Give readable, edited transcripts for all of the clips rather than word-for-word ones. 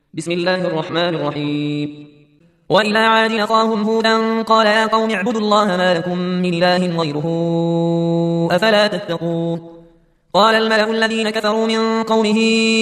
بسم الله الرحمن الرحيم. وإلى عاد أخاهم هودا قال يا قوم اعبدوا الله ما لكم من إله غيره أفلا تتقون. قال الملأ الذين كفروا من قومه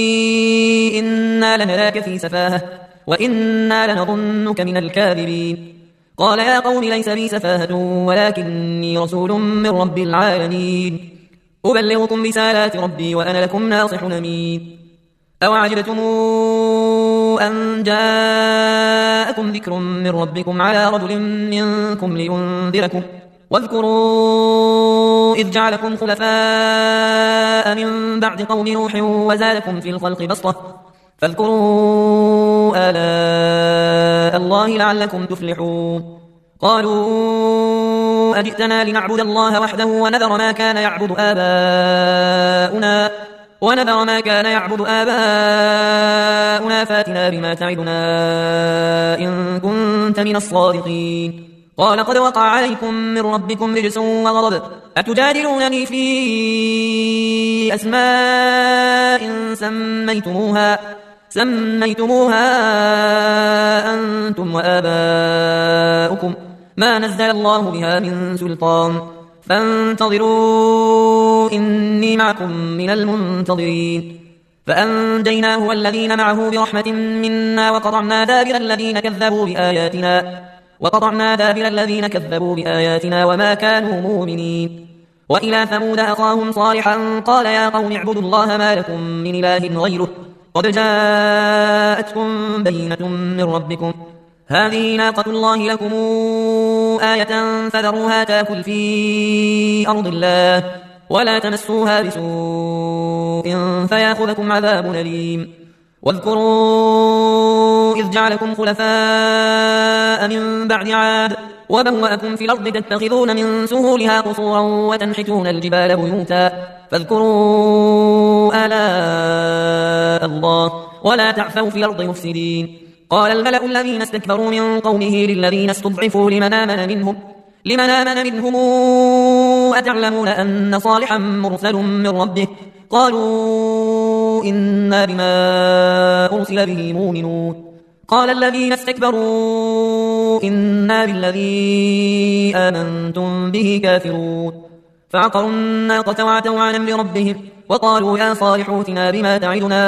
إنا لنراك في سفاهة وإنا لنظنك من الكاذبين. قال يا قوم ليس بي سفاهة ولكني رسول من رب العالمين أبلغكم رسالات ربي وأنا لكم ناصح أمين. أوعجبتم أن جاءكم ذكر من ربكم على رجل منكم لينذركم واذكروا إذ جعلكم خلفاء من بعد قوم نوح وزادكم في الخلق بسطة فاذكروا آلاء الله لعلكم تفلحون. قالوا أجئتنا لنعبد الله وحده ونذر ما كان يعبد آباؤنا فاتنا بما تعدنا إن كنت من الصادقين. قال قد وقع عليكم من ربكم رجس وغضب أتجادلونني في أسماء سميتموها أنتم وآباؤكم ما نزل الله بها من سلطان فانتظروا إني معكم من المنتظرين. فأنجيناه والذين معه برحمة منا وقطعنا دابر الذين كذبوا بآياتنا وما كانوا مؤمنين. وإلى ثمود أخاهم صالحا قال يا قوم اعبدوا الله ما لكم من إله غيره قد جاءتكم بينة من ربكم هذه ناقة الله لكم آية فذروها تأكل في أرض الله ولا تمسوها بسوء فيأخذكم عذاب أليم. واذكروا إذ جعلكم خلفاء من بعد عاد وبوأكم في الأرض تتخذون من سهولها قصورا وتنحتون الجبال بيوتا فاذكروا آلاء الله ولا تعثوا في الأرض مفسدين. قال الملأ الذين استكبروا من قومه للذين استضعفوا لمن آمن منهم أتعلمون أن صالحا مرسل من ربه قالوا إنا بما أرسل به مؤمنون. قال الذين استكبروا إنا بالذي آمنتم به كافرون. فعقروا الناقة وعتوا عن أمر ربهم وقالوا يا صالح ائتنا بما تعدنا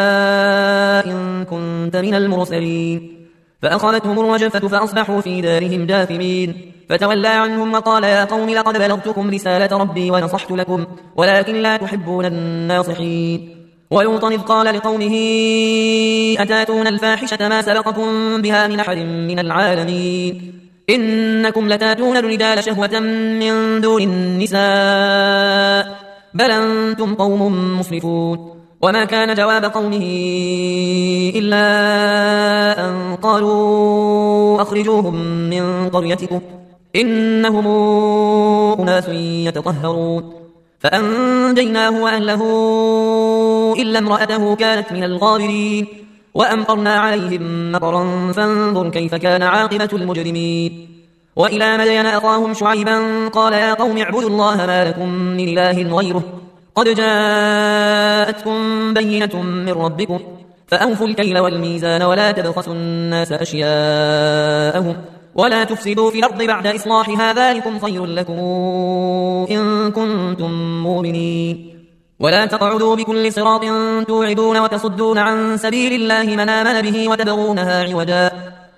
إن كنت من المرسلين. فأخذتهم الرجفة فأصبحوا في دارهم جاثمين. فتولى عنهم وقال يا قوم لقد بلغتكم رسالة ربي ونصحت لكم ولكن لا تحبون الناصحين. ولوطا إذ قال لقومه أتاتون الفاحشة ما سبقكم بها من أحد من العالمين إنكم لتاتون الرجال شهوة من دون النساء بل أنتم قوم مسرفون. وما كان جواب قومه إلا أن قالوا أخرجوهم من قريتكم إنهم أناس يتطهرون. فأنجيناه وأهله إلا امرأته كانت من الغابرين وأمطرنا عليهم مطرا فانظر كيف كان عاقبة المجرمين. وإلى مدين أخاهم شعيبا قال يا قوم اعبدوا الله ما لكم من إله غيره قد جاءتكم بينة من ربكم فأوفوا الكيل والميزان ولا تبخسوا الناس أشياءهم ولا تفسدوا في الأرض بعد إصلاحها ذلكم خير لكم إن كنتم مؤمنين. ولا تقعدوا بكل صراط توعدون وتصدون عن سبيل الله من آمن به وتبغونها عوجا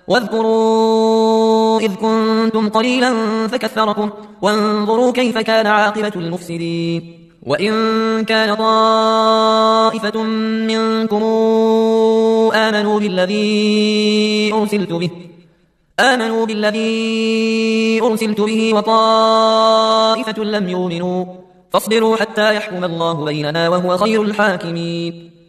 واذكروا إذ كنتم قليلا فكثركم وانظروا كيف كان عاقبة المفسدين. وإن كان طائفة منكم آمنوا بالذي أرسلت به وطائفة لم يؤمنوا فاصبروا حتى يحكم الله بيننا وهو خير الحاكمين.